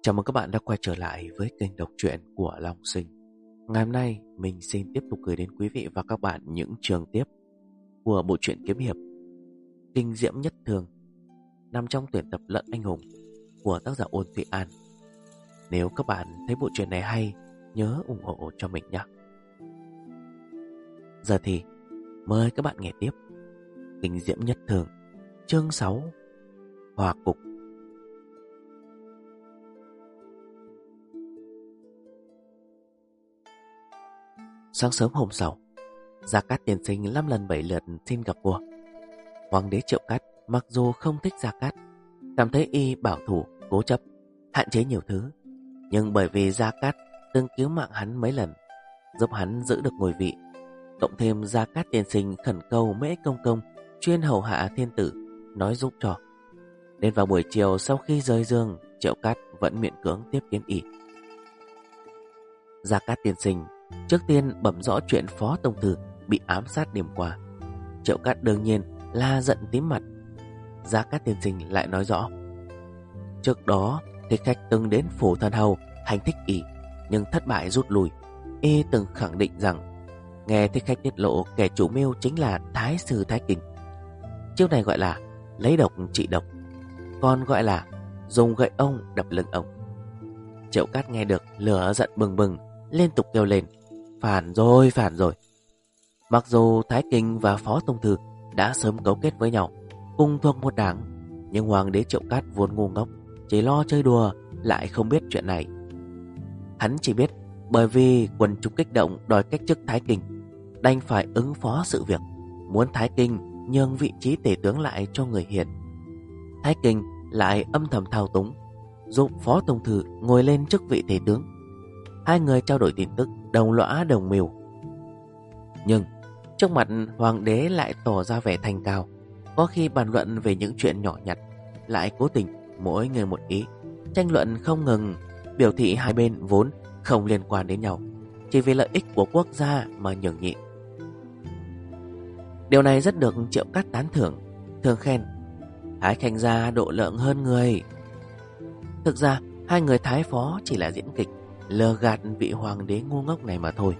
Chào mừng các bạn đã quay trở lại với kênh đọc truyện của Long Sinh. Ngày hôm nay mình xin tiếp tục gửi đến quý vị và các bạn những chương tiếp của bộ truyện kiếm hiệp Kinh Diễm Nhất Thường, nằm trong tuyển tập Lận Anh Hùng của tác giả Ôn Thụy An. Nếu các bạn thấy bộ truyện này hay, nhớ ủng hộ cho mình nhé. Giờ thì mời các bạn nghe tiếp Kinh Diễm Nhất Thường, chương 6, Hòa Cục. Sáng sớm hôm sau, Gia Cát tiên sinh 5 lần 7 lượt xin gặp vua. Hoàng đế Triệu Cát mặc dù không thích Gia Cát, cảm thấy y bảo thủ, cố chấp, hạn chế nhiều thứ, nhưng bởi vì Gia Cát từng cứu mạng hắn mấy lần, giúp hắn giữ được ngôi vị, cộng thêm Gia Cát tiên sinh khẩn cầu Mễ Công Công chuyên hầu hạ thiên tử, nói giúp cho. Đến vào buổi chiều sau khi rời giường, Triệu Cát vẫn miễn cưỡng tiếp kiến y. Gia Cát tiên sinh trước tiên bẩm rõ chuyện Phó Tông Thư bị ám sát đêm qua. Triệu Cát đương nhiên là giận tím mặt. Gia Cát tiên sinh lại nói rõ, trước đó Thích Khách từng đến phủ thần hầu hành thích y, nhưng thất bại rút lui. Y từng khẳng định rằng nghe Thích Khách tiết lộ kẻ chủ mưu chính là Thái sư Thái Kinh. Chiêu này gọi là lấy độc trị độc, còn gọi là dùng gậy ông đập lưng ông. Triệu Cát nghe được lửa giận bừng bừng, liên tục kêu lên, phản rồi, phản rồi. Mặc dù Thái Kinh và Phó Tông Thư đã sớm cấu kết với nhau, cùng thuộc một đảng, nhưng Hoàng đế Triệu Cát vốn ngu ngốc, chỉ lo chơi đùa, lại không biết chuyện này. Hắn chỉ biết bởi vì quần chúng kích động đòi cách chức Thái Kinh, đành phải ứng phó sự việc, muốn Thái Kinh nhường vị trí tể tướng lại cho người hiền. Thái Kinh lại âm thầm thao túng, giúp Phó Tông Thư ngồi lên chức vị tể tướng. Hai người trao đổi tin tức, đồng lõa đồng mưu. Nhưng trước mặt Hoàng đế lại tỏ ra vẻ thanh cao, có khi bàn luận về những chuyện nhỏ nhặt, lại cố tình mỗi người một ý, tranh luận không ngừng, biểu thị hai bên vốn không liên quan đến nhau, chỉ vì lợi ích của quốc gia mà nhường nhịn. Điều này rất được Triệu Cát tán thưởng, thường khen Thái Khanh gia độ lượng hơn người. Thực ra hai người Thái Phó chỉ là diễn kịch, lừa gạt vị hoàng đế ngu ngốc này mà thôi.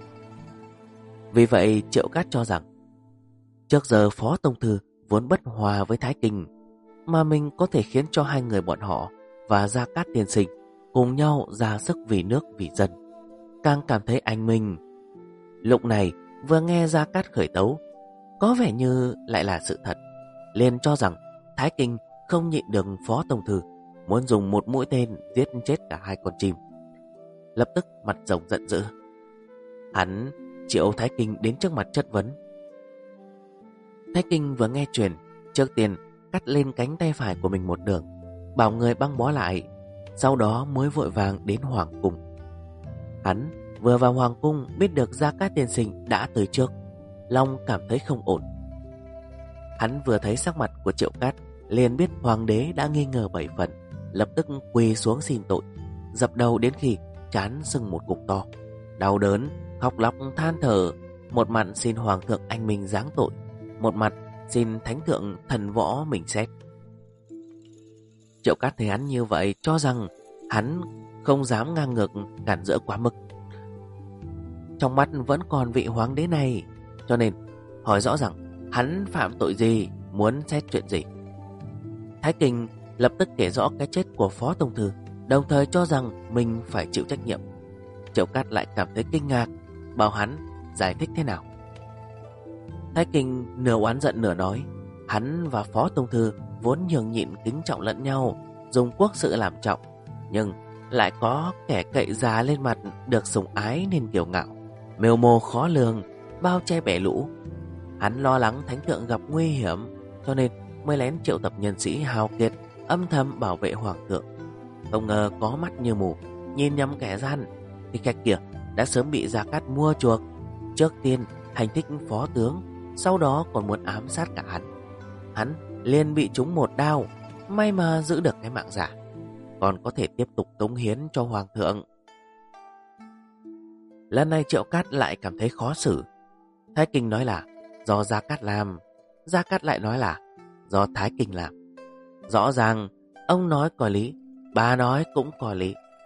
Vì vậy Triệu Cát cho rằng trước giờ Phó Tông Thư vốn bất hòa với Thái Kinh, mà mình có thể khiến cho hai người bọn họ và Gia Cát tiên sinh cùng nhau ra sức vì nước vì dân, càng cảm thấy anh minh. Lúc này vừa nghe Gia Cát khởi tấu, có vẻ như lại là sự thật, liền cho rằng Thái Kinh không nhịn được Phó Tông Thư, muốn dùng một mũi tên giết chết cả hai con chim. Lập tức mặt rồng giận dữ, hắn triệu Thái Kinh đến trước mặt chất vấn. Thái Kinh vừa nghe truyền, trước tiên cắt lên cánh tay phải của mình một đường, bảo người băng bó lại, sau đó mới vội vàng đến Hoàng cung. Hắn vừa vào Hoàng cung biết được Gia Cát tiên sinh đã tới trước, lòng cảm thấy không ổn. Hắn vừa thấy sắc mặt của Triệu Cát, liền biết Hoàng đế đã nghi ngờ 7 phần, lập tức quỳ xuống xin tội, dập đầu đến khi trán sưng một cục to, đau đớn khóc lóc than thở, một mặt xin Hoàng thượng anh minh giáng tội, một mặt xin Thánh thượng thần võ mình xét. Triệu Cát thấy hắn như vậy, cho rằng hắn không dám ngang ngược cản rỡ quá mức. Trong mắt vẫn còn vị hoàng đế này, cho nên hỏi rõ rằng hắn phạm tội gì, muốn xét chuyện gì. Thái Kinh lập tức kể rõ cái chết của Phó Tông Thư, đồng thời cho rằng mình phải chịu trách nhiệm. Triệu Cát lại cảm thấy kinh ngạc, bảo hắn giải thích thế nào. Thái Kinh nửa oán giận nửa nói, hắn và Phó Tông Thư vốn nhường nhịn kính trọng lẫn nhau, dùng quốc sự làm trọng, nhưng lại có kẻ cậy già lên mặt được sủng ái nên kiêu ngạo, mưu mô khó lường, bao che bẻ lũ. Hắn lo lắng Thánh thượng gặp nguy hiểm, cho nên mới lén triệu tập nhân sĩ hào kiệt, âm thầm bảo vệ Hoàng thượng. Không ngờ có mắt như mù, nhìn nhầm kẻ gian, thì khách kia đã sớm bị Gia Cát mua chuộc. Trước tiên hành thích phó tướng, sau đó còn muốn ám sát cả hắn. Hắn liền bị trúng một đao, may mà giữ được cái mạng giả, còn có thể tiếp tục cống hiến cho Hoàng thượng. Lần này Triệu Cát lại cảm thấy khó xử. Thái Kinh nói là do Gia Cát làm, Gia Cát lại nói là do Thái Kinh làm. Rõ ràng ông nói có lý, bà nói cũng có lý,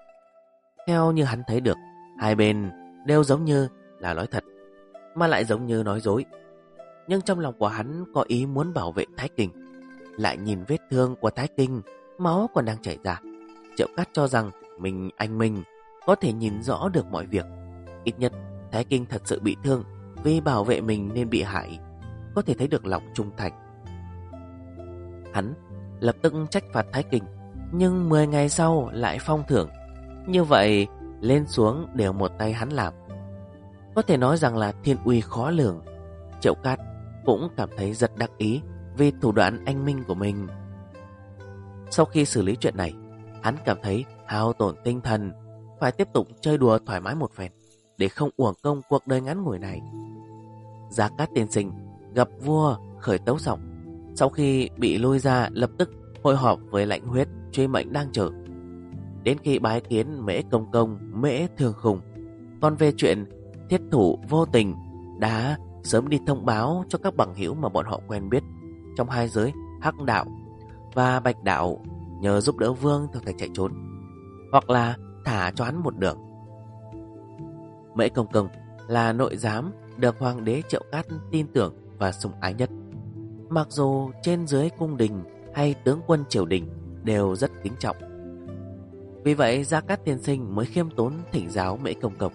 Theo như hắn thấy được, hai bên đều giống như là nói thật, mà lại giống như nói dối. Nhưng trong lòng của hắn có ý muốn bảo vệ Thái Kinh. Lại nhìn vết thương của Thái Kinh, máu còn đang chảy ra. Triệu Cát cho rằng anh Minh có thể nhìn rõ được mọi việc. Ít nhất Thái Kinh thật sự bị thương, vì bảo vệ mình nên bị hại, có thể thấy được lòng trung thành. Hắn lập tức trách phạt Thái Kinh, nhưng 10 ngày sau lại phong thưởng. Như vậy lên xuống đều một tay hắn làm. Có thể nói rằng là thiên uy khó lường. Triệu Cát cũng cảm thấy rất đắc ý vì thủ đoạn anh minh của mình. Sau khi xử lý chuyện này, hắn cảm thấy hao tổn tinh thần, phải tiếp tục chơi đùa thoải mái một phen để không uổng công cuộc đời ngắn ngủi này. Gia Cát tiên sinh gặp vua khởi tấu xong, sau khi bị lui ra lập tức hội họp với Lãnh Huyết, truy mệnh đang chờ. Đến khi bái kiến Mễ Công Công, Mễ Thường Khùng. Còn về chuyện thiết thủ vô tình, đã sớm đi thông báo cho các bằng hữu mà bọn họ quen biết trong hai giới Hắc Đạo và Bạch Đạo, nhờ giúp đỡ Vương theo thành chạy trốn, hoặc là thả cho hắn một đường. Mễ Công Công là nội giám được Hoàng đế Triệu Cát tin tưởng và sủng ái nhất. Mặc dù trên dưới cung đình hay tướng quân triều đình đều rất kính trọng. Vì vậy Gia Cát tiên sinh mới khiêm tốn thỉnh giáo Mễ Công Công.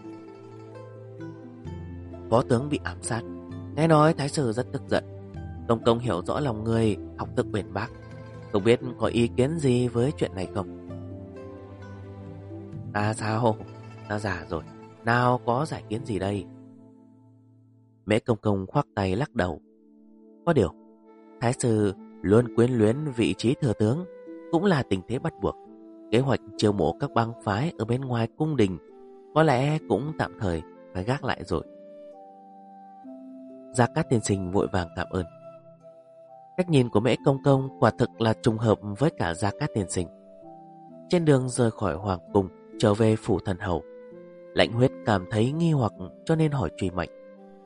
Phó tướng bị ám sát, nghe nói thái sư rất tức giận. Công công hiểu rõ lòng người, học thức uyên bác, không biết có ý kiến gì với chuyện này không? Sao? Ta già rồi, nào có giải kiến gì đây? Mễ Công Công khoác tay lắc đầu. Có điều, thái sư luôn quyến luyến vị trí thừa tướng, cũng là tình thế bắt buộc. Kế hoạch chiêu mộ các bang phái ở bên ngoài cung đình có lẽ cũng tạm thời phải gác lại rồi. Gia Cát tiên sinh vội vàng cảm ơn. Cách nhìn của Mễ Công Công quả thực là trùng hợp với cả Gia Cát tiên sinh. Trên đường rời khỏi hoàng cung trở về phủ thần hầu, Lãnh Huyết cảm thấy nghi hoặc cho nên hỏi truy mệnh.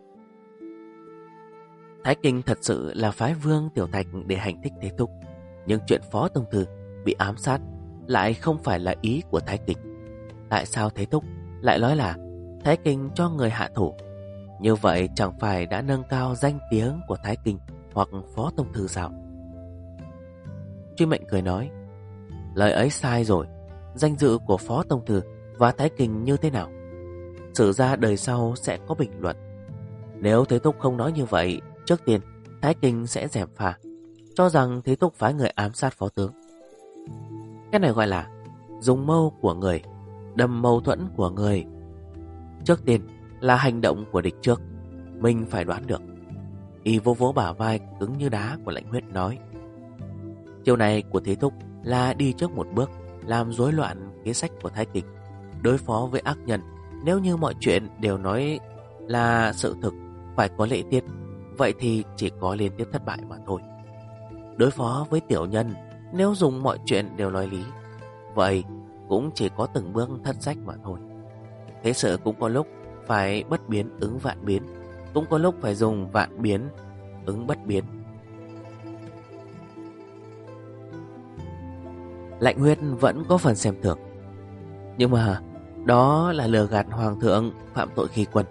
Thái Kinh thật sự là phái Vương Tiểu Thạch để hành thích Thế Thúc, nhưng chuyện Phó Tông Thư bị ám sát lại không phải là ý của Thái Kinh. Tại sao Thế Thúc lại nói là Thái Kinh cho người hạ thủ? Như vậy chẳng phải đã nâng cao danh tiếng của Thái Kinh hoặc Phó Tông Thư sao? Truy mệnh cười nói, lời ấy sai rồi. Danh dự của Phó Tông Thư và Thái Kinh như thế nào, sử ra đời sau sẽ có bình luận. Nếu Thế Thúc không nói như vậy, trước tiên Thái Kinh sẽ gièm pha, cho rằng Thế Thúc phái người ám sát phó tướng. Cái này gọi là dùng mâu của người đâm mâu thuẫn của người. Trước tiên là hành động của địch trước, mình phải đoán được. Y vô vỗ bả vai cứng như đá của Lãnh Huyết nói, chiều này của Thế Thúc là đi trước một bước, làm rối loạn kế sách của Thái Kinh, đối phó với ác nhân. Nếu như mọi chuyện đều nói là sự thực, phải có lễ tiết, vậy thì chỉ có liên tiếp thất bại mà thôi. Đối phó với tiểu nhân, nếu dùng mọi chuyện đều nói lý, vậy cũng chỉ có từng bước thất sách mà thôi. Thế sự cũng có lúc phải bất biến ứng vạn biến, cũng có lúc phải dùng vạn biến ứng bất biến. Lãnh Huyết vẫn có phần xem thường, nhưng mà đó là lừa gạt hoàng thượng phạm tội khi quân.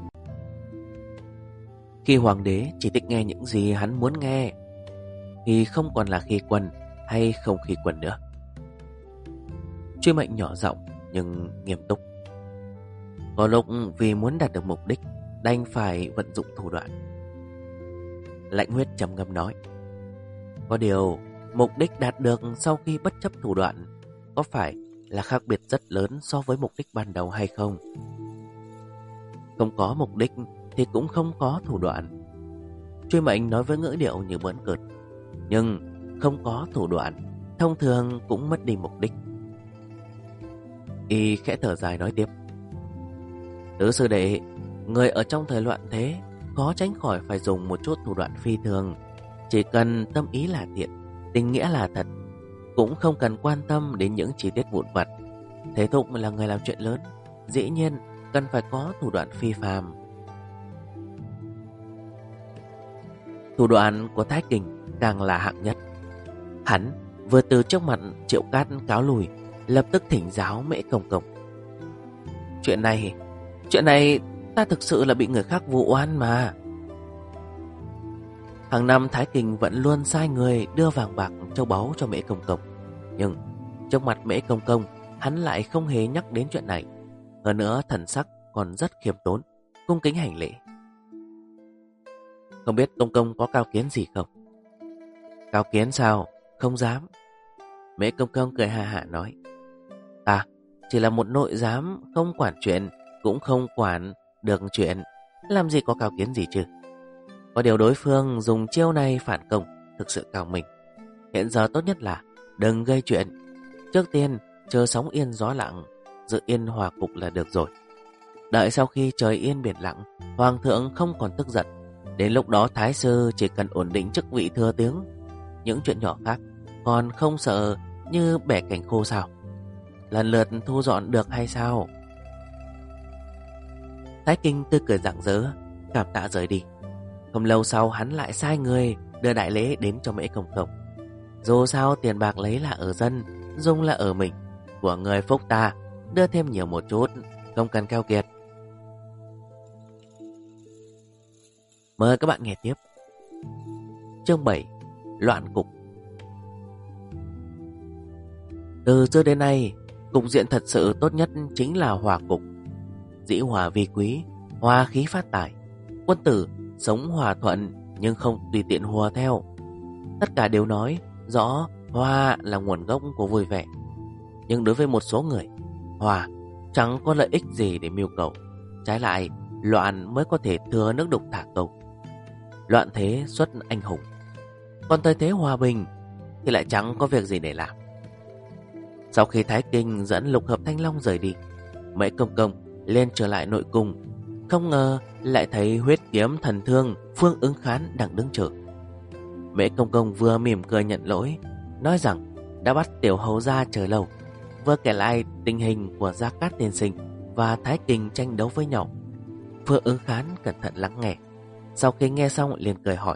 Khi hoàng đế chỉ thích nghe những gì hắn muốn nghe, thì không còn là khi quân hay không khi quân nữa. Truy mệnh nhỏ giọng nhưng nghiêm túc. Có lúc vì muốn đạt được mục đích, đành phải vận dụng thủ đoạn. Lãnh Huyết trầm ngâm nói, có điều mục đích đạt được sau khi bất chấp thủ đoạn có phải là khác biệt rất lớn so với mục đích ban đầu hay không? Không có mục đích thì cũng không có thủ đoạn. Truy mệnh nói với ngữ điệu như bỡn cợt. Nhưng không có thủ đoạn, thông thường cũng mất đi mục đích. Y khẽ thở dài nói tiếp, tứ sư đệ, người ở trong thời loạn thế khó tránh khỏi phải dùng một chút thủ đoạn phi thường. Chỉ cần tâm ý là thiện, tình nghĩa là thật, cũng không cần quan tâm đến những chi tiết vụn vặt. Thế Thúc là người làm chuyện lớn, dĩ nhiên cần phải có thủ đoạn phi phàm. Thủ đoạn của Thái Kinh càng là hạng nhất. Hắn vừa từ trước mặt Triệu Cát cáo lùi, lập tức thỉnh giáo Mễ Công Công. Chuyện này ta thực sự là bị người khác vu oan mà. Hàng năm Thái Kinh vẫn luôn sai người đưa vàng bạc châu báu cho Mễ Công Công. Nhưng trước mặt Mễ Công Công, hắn lại không hề nhắc đến chuyện này. Hơn nữa thần sắc còn rất khiêm tốn, cung kính hành lễ. Không biết Công Công có cao kiến gì không? Cao kiến sao? Không dám. Mễ Công Công cười hà hà nói. Ta chỉ là một nội giám, không quản chuyện, cũng không quản được chuyện. Làm gì có cao kiến gì chứ? Có điều đối phương dùng chiêu này phản công thực sự cao mình. Hiện giờ tốt nhất là đừng gây chuyện. Trước tiên chờ sóng yên gió lặng, giữ yên hòa cục là được rồi. Đợi sau khi trời yên biển lặng, Hoàng thượng không còn tức giận, đến lúc đó Thái sư chỉ cần ổn định chức vị thừa tướng. Những chuyện nhỏ khác còn không sợ như bẻ cành khô sao? Lần lượt thu dọn được hay sao? Thái Kinh tươi cười rạng rỡ, cảm tạ rời đi. Không lâu sau hắn lại sai người đưa đại lễ đến cho Mễ Công Công. Dù sao tiền bạc lấy là ở dân, dùng là ở mình. Của người phúc ta, đưa thêm nhiều một chút, không cần keo kiệt. Mời các bạn nghe tiếp. Chương 7. Loạn cục. Từ xưa đến nay, cục diện thật sự tốt nhất chính là hòa cục. Dĩ hòa vi quý, hòa khí phát tài. Quân tử sống hòa thuận nhưng không tùy tiện hùa theo. Tất cả đều nói rõ hòa là nguồn gốc của vui vẻ. Nhưng đối với một số người, hòa chẳng có lợi ích gì để mưu cầu. Trái lại, loạn mới có thể thừa nước đục thả câu. Loạn thế xuất anh hùng, còn thời thế hòa bình thì lại chẳng có việc gì để làm. Sau khi Thái Kinh dẫn Lục Hợp Thanh Long rời đi, Mễ Công Công lên trở lại nội cung. Không ngờ lại thấy huyết kiếm thần thương Phương Ứng Khán đang đứng chờ. Mễ Công Công vừa mỉm cười nhận lỗi, nói rằng đã bắt tiểu hầu gia chờ lâu, vừa kể lại tình hình của Gia Cát tiên sinh và Thái Kinh tranh đấu với nhau. Phương Ứng Khán cẩn thận lắng nghe. Sau khi nghe xong liền cười hỏi.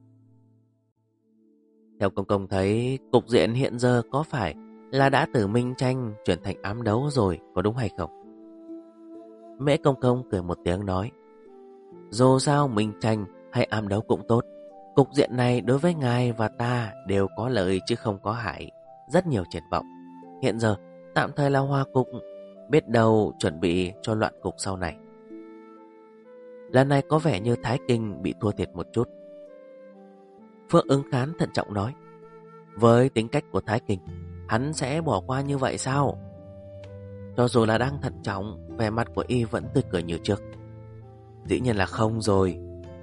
Theo Công Công thấy, cục diện hiện giờ có phải là đã từ minh tranh chuyển thành ám đấu rồi, có đúng hay không? Mễ Công Công cười một tiếng nói. Dù sao minh tranh hay ám đấu cũng tốt, cục diện này đối với ngài và ta đều có lợi chứ không có hại, rất nhiều triển vọng. Hiện giờ tạm thời là hòa cục, biết đâu chuẩn bị cho loạn cục sau này. Lần này có vẻ như Thái Kinh bị thua thiệt một chút. Phương Ứng Khán thận trọng nói. Với tính cách của Thái Kinh, hắn sẽ bỏ qua như vậy sao? Cho dù là đang thận trọng, vẻ mặt của y vẫn tươi cười như trước. Dĩ nhiên là không rồi.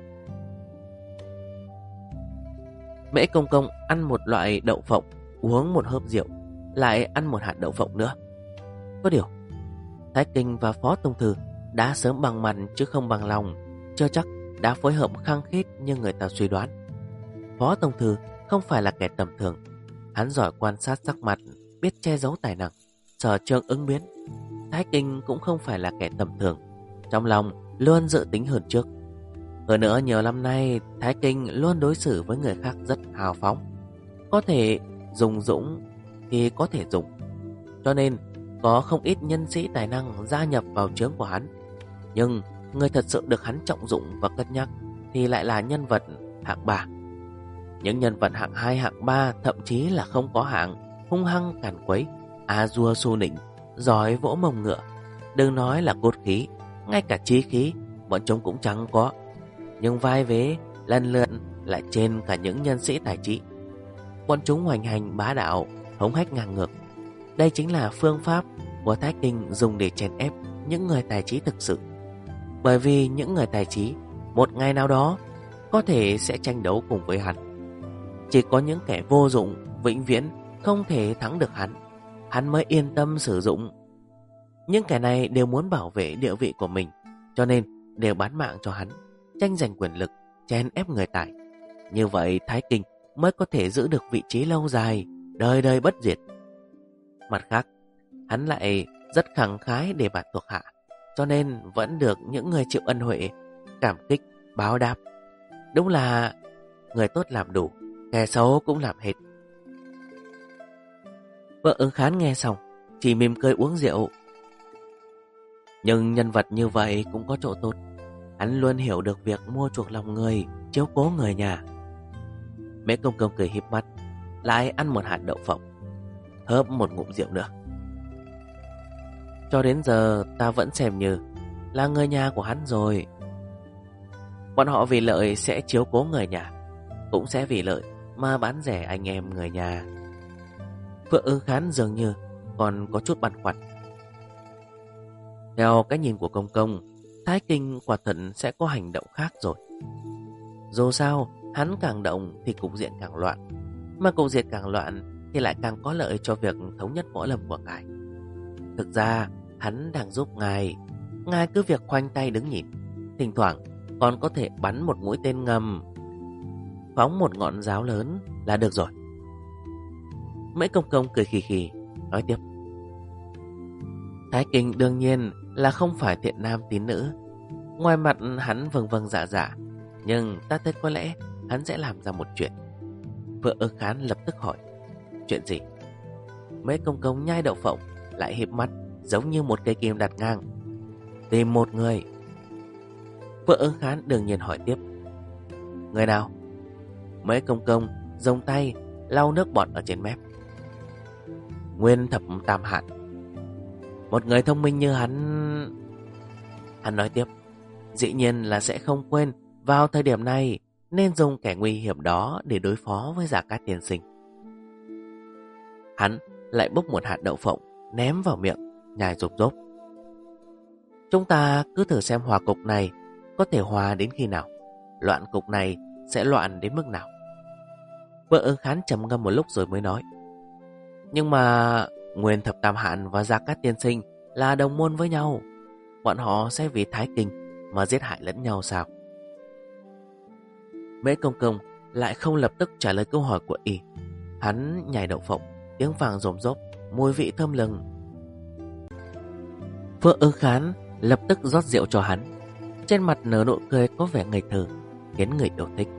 Mễ Công Công ăn một loại đậu phộng, uống một hớp rượu, lại ăn một hạt đậu phộng nữa. Có điều, Thái Kinh và Phó Tông Thư đã sớm bằng mặt chứ không bằng lòng, chưa chắc đã phối hợp khăng khít như người ta suy đoán. Phó Tông Thư không phải là kẻ tầm thường, hắn giỏi quan sát sắc mặt, biết che giấu tài năng, sở trường ứng biến. Thái Kinh cũng không phải là kẻ tầm thường, trong lòng luôn dự tính hơn trước. Hơn nữa nhiều năm nay, Thái Kinh luôn đối xử với người khác rất hào phóng, có thể dùng dũng thì có thể dùng. Cho nên có không ít nhân sĩ tài năng gia nhập vào trướng của hắn. Nhưng người thật sự được hắn trọng dụng và cân nhắc thì lại là nhân vật hạng 3. Những nhân vật hạng 2, hạng 3, thậm chí là không có hạng, hung hăng càn quấy, a dua su nịnh, giỏi vỗ mông ngựa. Đừng nói là cốt khí, ngay cả chí khí bọn chúng cũng chẳng có. Nhưng vai vế lần lượt lại trên cả những nhân sĩ tài trí. Bọn chúng hoành hành bá đạo, hống hách ngang ngược. Đây chính là phương pháp của Thái Kinh dùng để chèn ép những người tài trí thực sự. Bởi vì những người tài trí một ngày nào đó có thể sẽ tranh đấu cùng với hắn. Chỉ có những kẻ vô dụng vĩnh viễn không thể thắng được hắn mới yên tâm sử dụng. Những kẻ này đều muốn bảo vệ địa vị của mình, cho nên đều bán mạng cho hắn, tranh giành quyền lực, chèn ép người tài. Như vậy Thái Kinh mới có thể giữ được vị trí lâu dài, đời đời bất diệt. Mặt khác, hắn lại rất khẳng khái để bạt thuộc hạ, cho nên vẫn được những người chịu ân huệ cảm kích báo đáp. Đúng là người tốt làm đủ, kẻ xấu cũng làm hết. Vợ Ứng Khán nghe xong chỉ mỉm cười uống rượu. Nhưng nhân vật như vậy cũng có chỗ tốt. Hắn luôn hiểu được việc mua chuộc lòng người, chiếu cố người nhà. Mễ Công Công cười híp mắt, lại ăn một hạt đậu phộng, hớp một ngụm rượu nữa. Cho đến giờ ta vẫn xem như là người nhà của hắn rồi. Bọn họ vì lợi sẽ chiếu cố người nhà, cũng sẽ vì lợi mà bán rẻ anh em người nhà. Phượng Ưng Khán dường như còn có chút băn khoăn. Theo cái nhìn của Công Công, Thái Kinh quả thật sẽ có hành động khác rồi. Dù sao, hắn càng động thì cục diện càng loạn, mà cục diện càng loạn thì lại càng có lợi cho việc thống nhất võ lâm của ngài. Thực ra, hắn đang giúp ngài cứ việc khoanh tay đứng nhìn, thỉnh thoảng còn có thể bắn một mũi tên ngầm, phóng một ngọn giáo lớn là được rồi. Mễ Công Công cười khì khì, nói tiếp. Thái Kinh đương nhiên là không phải thiện nam tín nữ. Ngoài mặt hắn vâng vâng dạ dạ, nhưng ta thấy có lẽ hắn sẽ làm ra một chuyện. Vợ Ưng Khán lập tức hỏi. Chuyện gì? Mễ Công Công nhai đậu phộng, lại híp mắt giống như một cây kim đặt ngang. Tìm một người. Vợ Ưng Khán đương nhiên hỏi tiếp. Người nào? Mễ Công Công giông tay lau nước bọt ở trên mép. Nguyên Thập Tam Hạn. Một người thông minh như hắn. Hắn nói tiếp. Dĩ nhiên là sẽ không quên vào thời điểm này nên dùng kẻ nguy hiểm đó để đối phó với Gia Cát tiên sinh. Hắn lại bốc một hạt đậu phộng ném vào miệng, nhai rộp rốp. Chúng ta cứ thử xem hòa cục này có thể hòa đến khi nào, loạn cục này sẽ loạn đến mức nào. Vợ Ưng Khán trầm ngâm một lúc rồi mới nói. Nhưng mà Nguyên Thập Tam Hạn và Gia Cát tiên sinh là đồng môn với nhau, bọn họ sẽ vì Thái Kinh mà giết hại lẫn nhau sao? Mễ Công Công lại không lập tức trả lời câu hỏi của y. Hắn nhai đậu phộng, tiếng vàng rồm rốp, mùi vị thơm lừng. Phượng Ưng Khán lập tức rót rượu cho hắn, trên mặt nở nụ cười có vẻ ngây thơ, khiến người yêu thích.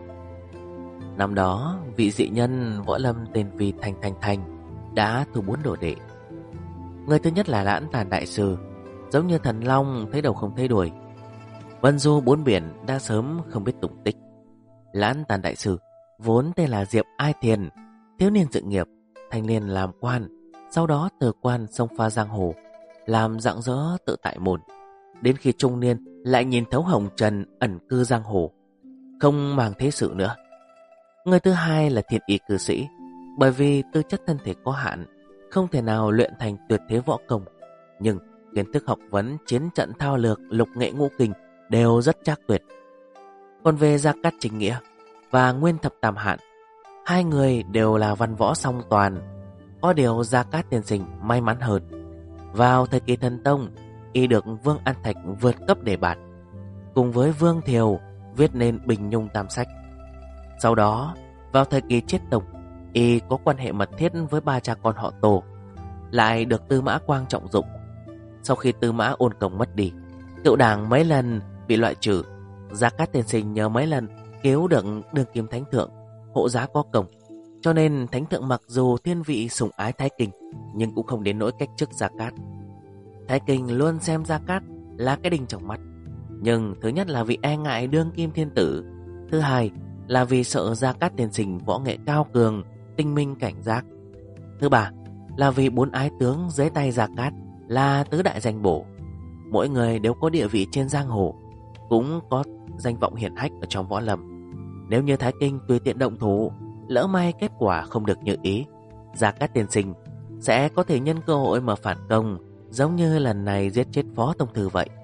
Năm đó, vị dị nhân võ lâm tên vì Thành đã thu 4 đồ đệ. Người thứ nhất là Lãn Tàn đại sư, giống như thần long thấy đầu không thấy đuôi. Vân du 4 biển đã sớm không biết tung tích. Lãn Tàn đại sư vốn tên là Diệp Ai Thiền, thiếu niên sự nghiệp, thanh niên làm quan, sau đó từ quan xông pha giang hồ, làm rạng rỡ tự tại môn. Đến khi trung niên lại nhìn thấu hồng trần ẩn cư giang hồ, không màng thế sự nữa. Người thứ hai là Thiên Y cư sĩ, bởi vì tư chất thân thể có hạn, không thể nào luyện thành tuyệt thế võ công, nhưng kiến thức học vấn, chiến trận thao lược, lục nghệ ngũ kinh đều rất trác tuyệt. Còn về Gia Cát Chính Nghĩa và Nguyên Thập Tam Hạn, hai người đều là văn võ song toàn. Có điều Gia Cát tiên sinh may mắn hơn. Vào thời kỳ thần tông, y được Vương An Thạch vượt cấp đề bạt, cùng với Vương Thiều viết nên Bình Nhung Tam Sách. Sau đó, vào thời kỳ Chiết Tông, y có quan hệ mật thiết với 3 cha con họ Tô, lại được Tư Mã Quang trọng dụng. Sau khi Tư Mã Ôn Công mất đi, cựu đảng mấy lần bị loại trừ. Gia Cát tiên sinh nhờ mấy lần cứu được đương kim thánh thượng, hộ giá có công, cho nên thánh thượng mặc dù thiên vị sủng ái Thái Kinh, nhưng cũng không đến nỗi cách chức Gia Cát. Thái Kinh luôn xem Gia Cát là cái đinh trong mắt, nhưng thứ nhất là vì e ngại đương kim thiên tử, thứ hai là vì sợ Gia Cát tiên sinh võ nghệ cao cường, tinh minh cảnh giác, thứ ba là vì 4 ái tướng dưới tay Gia Cát là tứ đại danh bổ, mỗi người đều có địa vị trên giang hồ, cũng có danh vọng hiển hách ở trong võ lâm. Nếu như Thái Kinh tùy tiện động thủ, lỡ may kết quả không được như ý, Gia Cát tiên sinh sẽ có thể nhân cơ hội mà phản công, giống như lần này giết chết Phó Tông Thư vậy.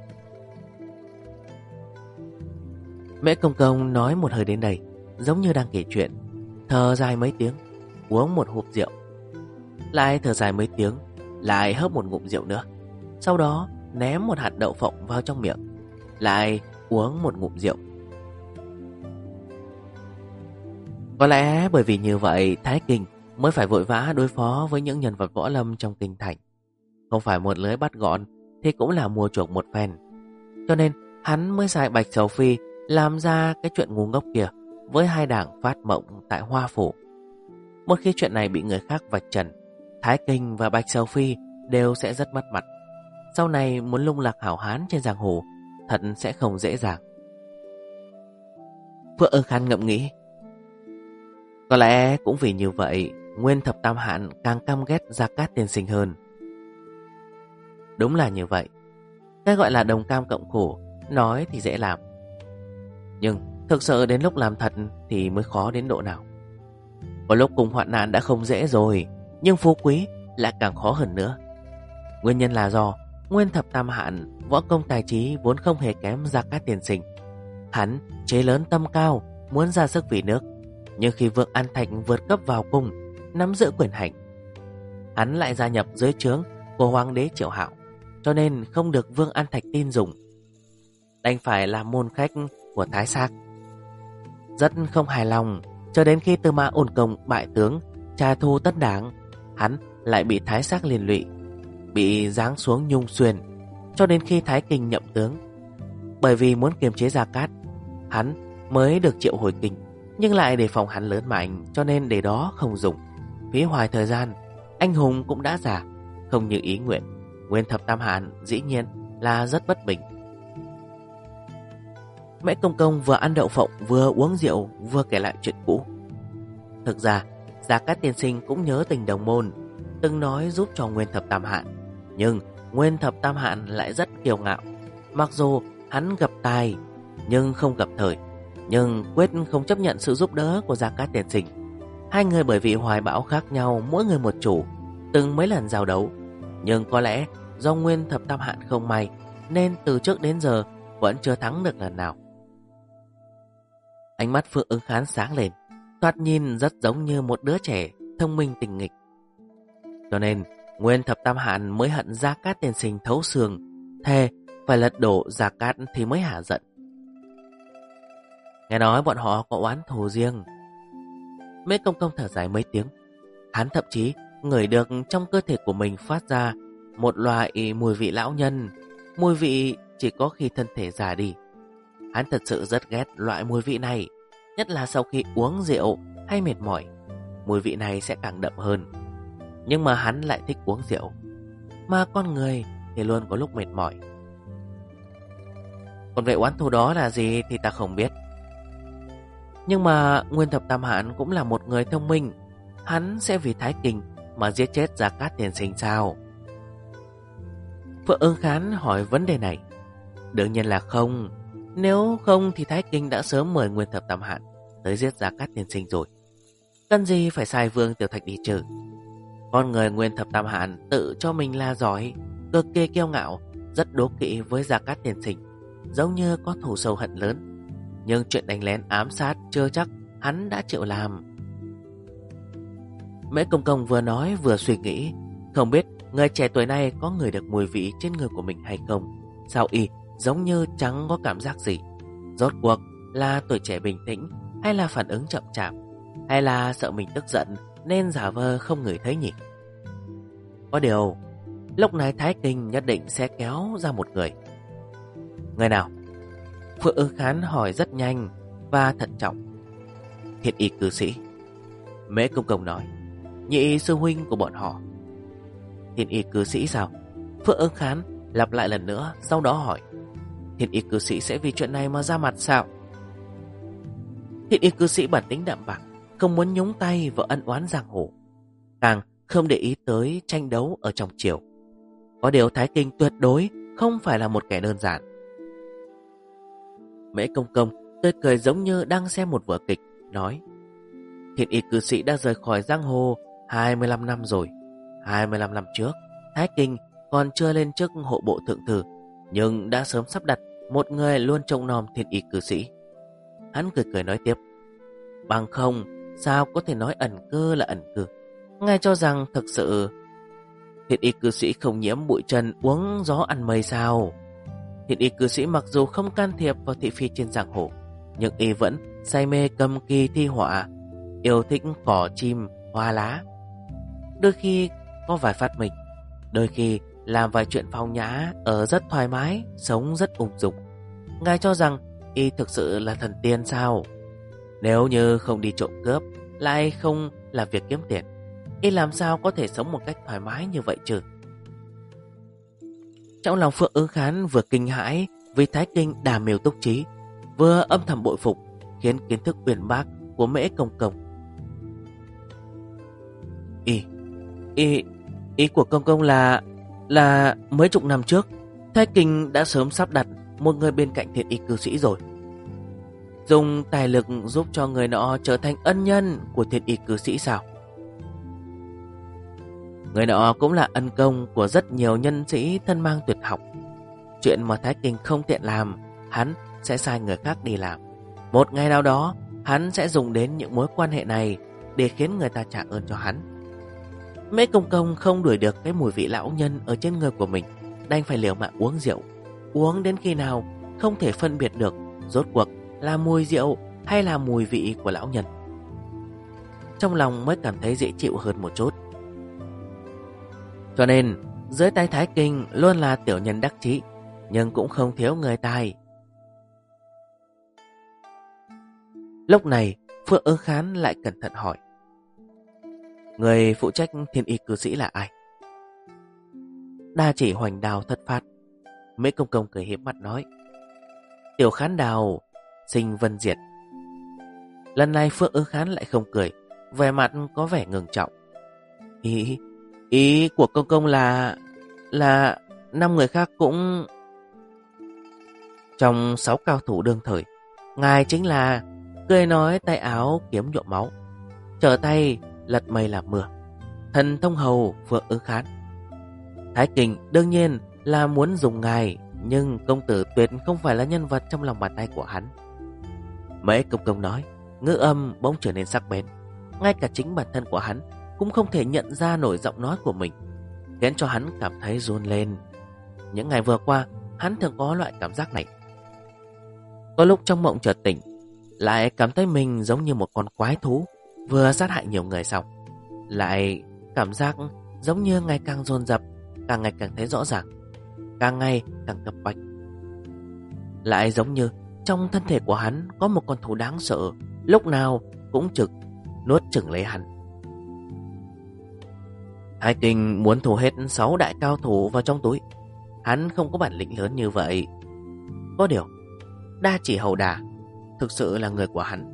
Mễ Công Công nói một hơi đến đây, giống như đang kể chuyện, thở dài mấy tiếng, uống một húp rượu, lại thở dài mấy tiếng, lại hớp một ngụm rượu nữa, sau đó ném một hạt đậu phộng vào trong miệng, lại uống một ngụm rượu. Có lẽ bởi vì như vậy, Thái Kinh mới phải vội vã đối phó với những nhân vật võ lâm trong kinh thành. Không phải một lưới bắt gọn thì cũng là mua chuộc một phen. Cho nên hắn mới sai Bạch Sầu Phi làm ra cái chuyện ngu ngốc kia với 2 đảng phát mộng tại Hoa Phủ. Một khi chuyện này bị người khác vạch trần, Thái Kinh và Bạch Sầu Phi đều sẽ rất mất mặt. sau này muốn lung lạc hảo hán trên giang hồ thật sẽ không dễ dàng. Phượng Ưng Khán ngẫm nghĩ, có lẽ cũng vì như vậy Nguyên Thập Tam Hạn càng căm ghét Gia Cát Tiên Sinh hơn. Đúng là như vậy. Cái gọi là đồng cam cộng khổ, nói thì dễ làm, nhưng thực sự đến lúc làm thật thì mới khó đến độ nào. Có lúc cùng hoạn nạn đã không dễ rồi, nhưng phú quý lại càng khó hơn nữa. Nguyên nhân là do Nguyên Thập Tam Hạn võ công tài trí vốn không hề kém Gia Cát Tiên Sinh. Hắn chế lớn tâm cao, muốn ra sức vì nước, nhưng khi Vương An Thạch vượt cấp vào cung, nắm giữ quyền hành, hắn lại gia nhập dưới trướng của Hoàng đế Triệu Hạo, cho nên không được Vương An Thạch tin dùng, đành phải làm môn khách của Thái Sác. Rất không hài lòng, cho đến khi Tư Mã Ôn Công bại tướng, trả thù tất đáng, hắn lại bị Thái Sác liên lụy, bị giáng xuống Nhung Xuyên, cho đến khi Thái Kinh nhậm tướng. Bởi vì muốn kiềm chế Gia Cát, hắn mới được triệu hồi kinh, nhưng lại đề phòng hắn lớn mạnh, cho nên để đó không dùng. Phí hoài thời gian, anh hùng cũng đã già, không như ý nguyện. Nguyên Thập Tam Hạn dĩ nhiên là rất bất bình. Mễ Công Công vừa ăn đậu phộng, vừa uống rượu, vừa kể lại chuyện cũ. Thực ra Gia Cát Tiên Sinh cũng nhớ tình đồng môn, từng nói giúp cho Nguyên Thập Tam Hạn, nhưng Nguyên Thập Tam Hạn lại rất kiêu ngạo. Mặc dù hắn gặp tài nhưng không gặp thời, nhưng quyết không chấp nhận sự giúp đỡ của Gia Cát Tiên Sinh. Hai người bởi vì hoài bão khác nhau, mỗi người một chủ, từng mấy lần giao đấu, nhưng có lẽ do Nguyên Thập Tam Hạn không may, nên từ trước đến giờ vẫn chưa thắng được lần nào. Ánh mắt Phượng Ưng Khán sáng lên, thoạt nhìn rất giống như một đứa trẻ thông minh tình nghịch. Cho nên Nguyên Thập Tam Hạn mới hận Gia Cát Tiên Sinh thấu xương, thề phải lật đổ Gia Cát thì mới hả giận. Nghe nói bọn họ có oán thù riêng. Mễ Công Công thở dài mấy tiếng. Hắn thậm chí ngửi được trong cơ thể của mình phát ra một loại mùi vị lão nhân, mùi vị chỉ có khi thân thể già đi. Hắn thật sự rất ghét loại mùi vị này, nhất là sau khi uống rượu hay mệt mỏi, mùi vị này sẽ càng đậm hơn. Nhưng mà hắn lại thích uống rượu, mà con người thì luôn có lúc mệt mỏi. Còn vậy oán thù đó là gì thì ta không biết. Nhưng mà Nguyên Thập Tam Hạn cũng là một người thông minh, hắn sẽ vì Thái Kinh mà giết chết Gia Cát Tiên Sinh sao? Phượng Ưng Khán hỏi vấn đề này. Đương nhiên là không. Nếu không thì Thái Kinh đã sớm mời Nguyên Thập Tam Hạn tới giết Gia Cát Tiên Sinh rồi. Cần gì phải sai Vương Tiểu Thạch đi trừ? Con người Nguyên Thập Tam Hạn tự cho mình là giỏi, cực kỳ kiêu ngạo, rất đố kỵ với Gia Cát Tiên Sinh, giống như có thù sâu hận lớn. Nhưng chuyện đánh lén ám sát chưa chắc hắn đã chịu làm. Mễ Công Công vừa nói vừa suy nghĩ, không biết người trẻ tuổi này có ngửi được mùi vị trên người của mình hay không. Sao y giống như chẳng có cảm giác gì? Rốt cuộc là tuổi trẻ bình tĩnh, hay là phản ứng chậm chạp, hay là sợ mình tức giận nên giả vờ không ngửi thấy nhỉ? Có điều lúc này Thái Kinh nhất định sẽ kéo ra một người. Người nào? Phượng Ưng Khán hỏi rất nhanh và thận trọng. Thiên y cư sĩ. Mễ Công Công nói. Nhị sư huynh của bọn họ. Thiên y cư sĩ sao? Phượng Ưng Khán lặp lại lần nữa, sau đó hỏi. Thiên y cư sĩ sẽ vì chuyện này mà ra mặt sao? Thiên y cư sĩ bản tính đạm bạc, không muốn nhúng tay vào ân oán giang hồ, càng không để ý tới tranh đấu ở trong triều. Có điều Thái Kinh tuyệt đối không phải là một kẻ đơn giản. Mễ Công Công tươi cười giống như đang xem một vở kịch, nói. Thiên y cư sĩ đã rời khỏi giang hồ 25 năm rồi. 25 năm trước, Thái Kinh còn chưa lên chức hộ bộ thượng thư, nhưng đã sớm sắp đặt một người luôn trông nom thiên y cư sĩ. Hắn cười cười nói tiếp. Bằng không, sao có thể nói ẩn cư là ẩn cư? Ngài cho rằng thực sự thiên y cư sĩ không nhiễm bụi trần uống gió ăn mây sao? Thiên y cư sĩ mặc dù không can thiệp vào thị phi trên giang hồ, nhưng y vẫn say mê cầm kỳ thi họa, yêu thích cỏ chim, hoa lá. Đôi khi có vài phát minh, đôi khi làm vài chuyện phong nhã, ở rất thoải mái, sống rất ung dung. Ngài cho rằng y thực sự là thần tiên sao? Nếu như không đi trộm cướp, lại không làm việc kiếm tiền, y làm sao có thể sống một cách thoải mái như vậy chứ? Trong lòng Phượng Ứng Khán vừa kinh hãi vì Thái Kinh đà mưu túc trí, vừa âm thầm bội phục khiến kiến thức uyên bác của Mễ Công Công. Ý của Công Công là mấy chục năm trước Thái Kinh đã sớm sắp đặt một người bên cạnh Thiên Y cư sĩ rồi, dùng tài lực giúp cho người nọ trở thành ân nhân của Thiên Y cư sĩ sao? Người nọ cũng là ân công của rất nhiều nhân sĩ thân mang tuyệt học. Chuyện mà Thái Kinh không tiện làm, hắn sẽ sai người khác đi làm. Một ngày nào đó, hắn sẽ dùng đến những mối quan hệ này để khiến người ta trả ơn cho hắn. Mễ Công Công không đuổi được cái mùi vị lão nhân ở trên người của mình, đành phải liều mạng uống rượu. Uống đến khi nào không thể phân biệt được rốt cuộc là mùi rượu hay là mùi vị của lão nhân. Trong lòng mới cảm thấy dễ chịu hơn một chút. Cho nên dưới tay Thái Kinh luôn là tiểu nhân đắc chí, nhưng cũng không thiếu người tài. Lúc này Phượng Ứng Khán lại cẩn thận hỏi: người phụ trách Thiên Y cư sĩ là ai? Đa chỉ Hoành Đào thất phát. Mễ Công Công cười hiếp mắt nói: Tiểu Khán Đào sinh Vân Diệt. Lần này Phượng Ứng Khán lại không cười, vẻ mặt có vẻ ngừng trọng. Ý của Công Công là 5 người khác cũng... Trong 6 cao thủ đương thời, ngài chính là cười nói tay áo kiếm nhuộm máu, trở tay lật mây làm mưa, thần thông hầu Phượng Ứng Khán. Thái Kinh đương nhiên là muốn dùng ngài, nhưng công tử tuyệt không phải là nhân vật trong lòng bàn tay của hắn. Mễ Công Công nói, ngữ âm bỗng trở nên sắc bén. Ngay cả chính bản thân của hắn cũng không thể nhận ra nổi giọng nói của mình, khiến cho hắn cảm thấy run lên. Những ngày vừa qua, hắn thường có loại cảm giác này. Có lúc trong mộng chợt tỉnh, lại cảm thấy mình giống như một con quái thú vừa sát hại nhiều người xong, lại cảm giác giống như ngày càng dồn dập, càng ngày càng thấy rõ ràng, càng ngày càng cấp bách. Lại giống như trong thân thể của hắn có một con thú đáng sợ, lúc nào cũng nuốt chửng lấy hắn. Thái Kinh muốn thu hết 6 đại cao thủ vào trong túi. Hắn không có bản lĩnh lớn như vậy. Có điều, Đa Chỉ Hầu Đà thực sự là người của hắn.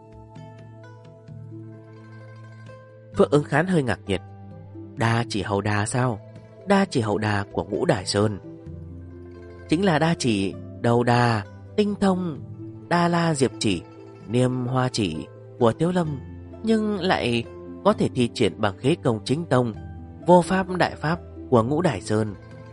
Phượng Ứng Khán hơi ngạc nhiên. Đa Chỉ Hầu Đà sao? Đa Chỉ Hầu Đà của Ngũ Đài Sơn chính là Đa Chỉ, Đầu Đà, Tinh Thông, Đa La Diệp Chỉ, Niêm Hoa Chỉ của Tiếu Lâm, nhưng lại có thể thi triển bằng khế công chính tông, vô pháp đại pháp của Ngũ Đài Sơn.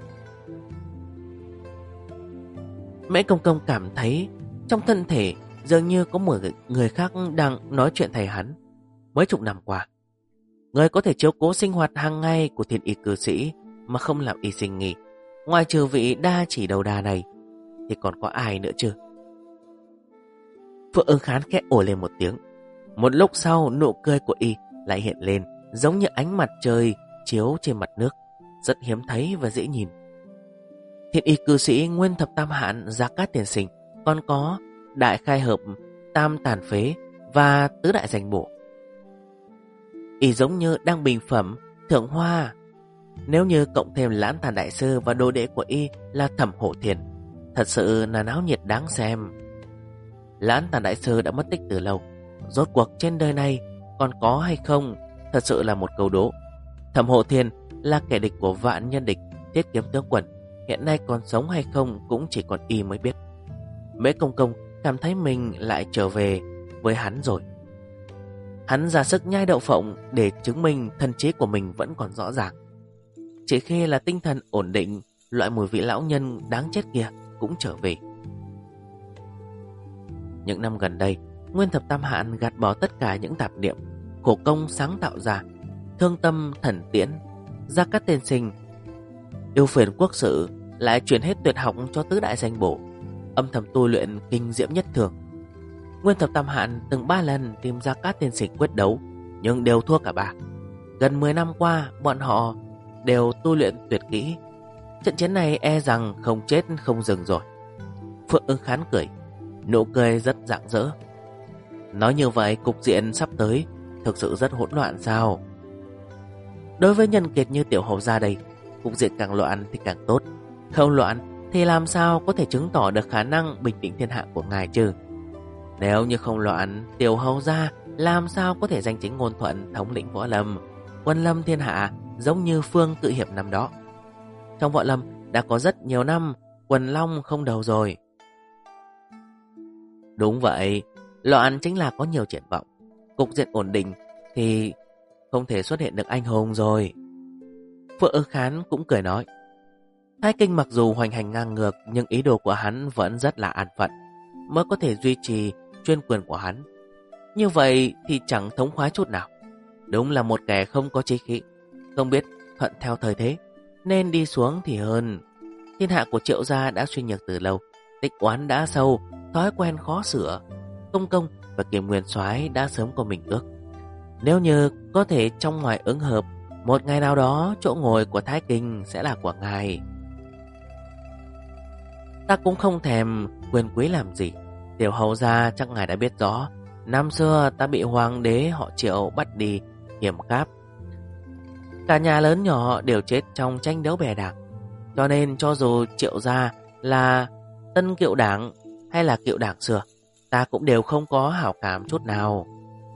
Mễ Công Công cảm thấy trong thân thể dường như có một người khác đang nói chuyện thay hắn. Mấy chục năm qua, người có thể chiếu cố sinh hoạt hàng ngày của Thiên Y cư sĩ mà không làm y sinh nghỉ, ngoài trừ vị Đa Chỉ Đầu Đà này thì còn có ai nữa chứ? Phượng Ứng Khán khẽ ồ lên một tiếng. Một lúc sau, nụ cười của y lại hiện lên, giống như ánh mặt trời chiếu trên mặt nước, rất hiếm thấy và dễ nhìn. Thiên Y cư sĩ Nguyên Thập Tam Hạn Gia Cát Tiên Sinh, còn có Đại Khai Hợp, Tam Tàn Phế và Tứ Đại Danh Bổ. Y giống như đang bình phẩm thượng hoa. Nếu như cộng thêm Lãn Tàn Đại Sư và đồ đệ của y là Thẩm Hổ Thiền, thật sự là náo nhiệt đáng xem. Lãn Tàn Đại Sư đã mất tích từ lâu, rốt cuộc trên đời này còn có hay không thật sự là một câu đố. Thẩm Hổ Thiền là kẻ địch của vạn nhân địch Tiết Kiếm Tướng Quân, hiện nay còn sống hay không cũng chỉ còn y mới biết. Mễ Công Công cảm thấy mình lại trở về với hắn rồi. Hắn ra sức nhai đậu phộng để chứng minh thần trí của mình vẫn còn rõ ràng. Chỉ khi là tinh thần ổn định, loại mùi vị lão nhân đáng chết kia cũng trở về. Những năm gần đây, Nguyên Thập Tam Hạn gạt bỏ tất cả những tạp niệm, khổ công sáng tạo ra Thương Tâm Thần Tiễn, Gia Cát Tiên Sinh, Yêu Phiền Quốc Sự, lại chuyển hết tuyệt học cho Tứ Đại Danh Bổ, âm thầm tu luyện kinh diễm nhất thường. Nguyên Thập Tam Hạn từng 3 lần tìm Gia Cát Tiên Sinh quyết đấu, nhưng đều thua cả 3. Gần 10 năm qua, bọn họ đều tu luyện tuyệt kỹ. Trận chiến này e rằng không chết không dừng rồi. Phượng Ứng Khán cười, nụ cười rất rạng rỡ. Nói như vậy, cục diện sắp tới thực sự rất hỗn loạn sao? Đối với nhân kiệt như Tiểu Hầu gia đây, cục diện càng loạn thì càng tốt. Không loạn thì làm sao có thể chứng tỏ được khả năng bình định thiên hạ của ngài chứ? Nếu như không loạn, Tiểu hầu gia làm sao có thể danh chính ngôn thuận thống lĩnh võ lâm, quân lâm thiên hạ, giống như Phương Cự Hiệp năm đó. Trong võ lâm đã có rất nhiều năm quần long không đầu rồi. Đúng vậy, loạn chính là có nhiều triển vọng. Cục diện ổn định thì không thể xuất hiện được anh hùng rồi. Phượng Ưng Khán cũng cười nói, Thái Kinh mặc dù hoành hành ngang ngược, nhưng ý đồ của hắn vẫn rất là an phận, mới có thể duy trì chuyên quyền của hắn. Như vậy thì chẳng thống khoái chút nào. Đúng là một kẻ không có chí khí, không biết thuận theo thời thế, nên đi xuống thì hơn. Thiên hạ của Triệu gia đã suy nhược từ lâu, tích oán đã sâu, thói quen khó sửa. Công công và Kiềm Nguyên Soái đã sớm có mình ước, nếu như có thể trong ngoài ứng hợp, một ngày nào đó chỗ ngồi của Thái Kinh sẽ là của ngài. Ta cũng không thèm quyền quý làm gì. Tiểu hầu gia chắc ngài đã biết rõ, năm xưa ta bị hoàng đế họ Triệu bắt đi hiểm cáp. Cả nhà lớn nhỏ đều chết trong tranh đấu bè đảng. Cho nên cho dù Triệu gia là tân Kiệu đảng hay là Kiệu đảng xưa, ta cũng đều không có hảo cảm chút nào.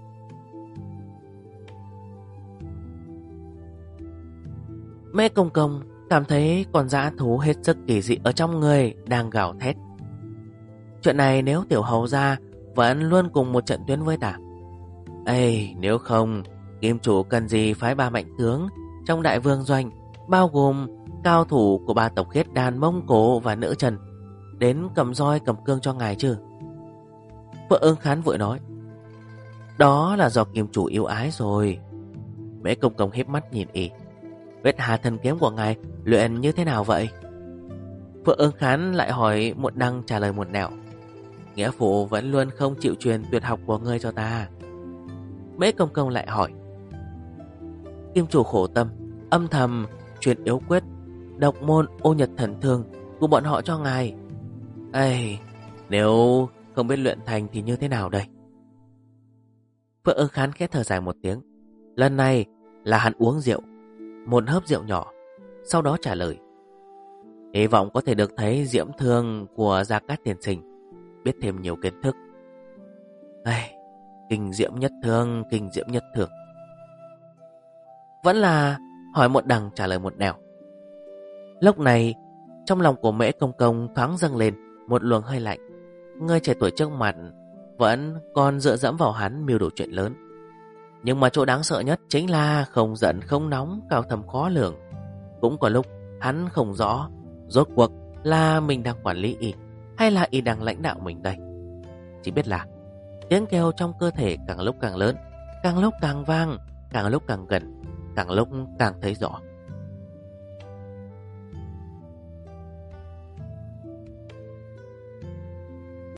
Mẹ Công Công cảm thấy con dã thú hết sức kỳ dị ở trong người đang gào thét. Chuyện này nếu Tiểu hầu gia vẫn luôn cùng một trận tuyến với ta. Ê, nếu không, Kim chủ cần gì phái 3 mạnh tướng trong Đại Vương doanh, bao gồm cao thủ của 3 tộc Khiết Đan, Mông Cổ và Nữ Trần, đến cầm roi cầm cương cho ngài chứ? Phượng Ưng Khán vội nói, đó là do Kim chủ yêu ái rồi. Mễ Công Công híp mắt nhìn y, Vết Hà thần kiếm của ngài luyện như thế nào vậy? Phượng Ưng Khán lại hỏi một đằng trả lời một nẻo. Nghĩa phụ vẫn luôn không chịu truyền tuyệt học của ngươi cho ta. Mễ Công Công lại hỏi, Kim chủ khổ tâm, âm thầm truyền yếu quyết, độc môn Ô Nhật Thần Thương của bọn họ cho ngài. Ây, nếu không biết luyện thành thì như thế nào đây? Phượng Ưng Khán khẽ thở dài một tiếng. Lần này là hắn uống rượu, một hớp rượu nhỏ, sau đó trả lời, hy vọng có thể được thấy diễm thương của Gia Cát Tiên Sinh, biết thêm nhiều kiến thức. Ây, kinh diễm nhất thương, kinh diễm nhất thương. Vẫn là hỏi một đằng trả lời một nẻo. Lúc này trong lòng của Mễ Công Công thoáng dâng lên một luồng hơi lạnh. Người trẻ tuổi trước mặt vẫn còn dựa dẫm vào hắn mưu đồ chuyện lớn. Nhưng mà chỗ đáng sợ nhất chính là không giận không nóng, cao thầm khó lường. Cũng có lúc hắn không rõ rốt cuộc là mình đang quản lý y hay là y đang lãnh đạo mình đây. Chỉ biết là tiếng kêu trong cơ thể càng lúc càng lớn, càng lúc càng vang, càng lúc càng gần, càng lúc càng thấy rõ.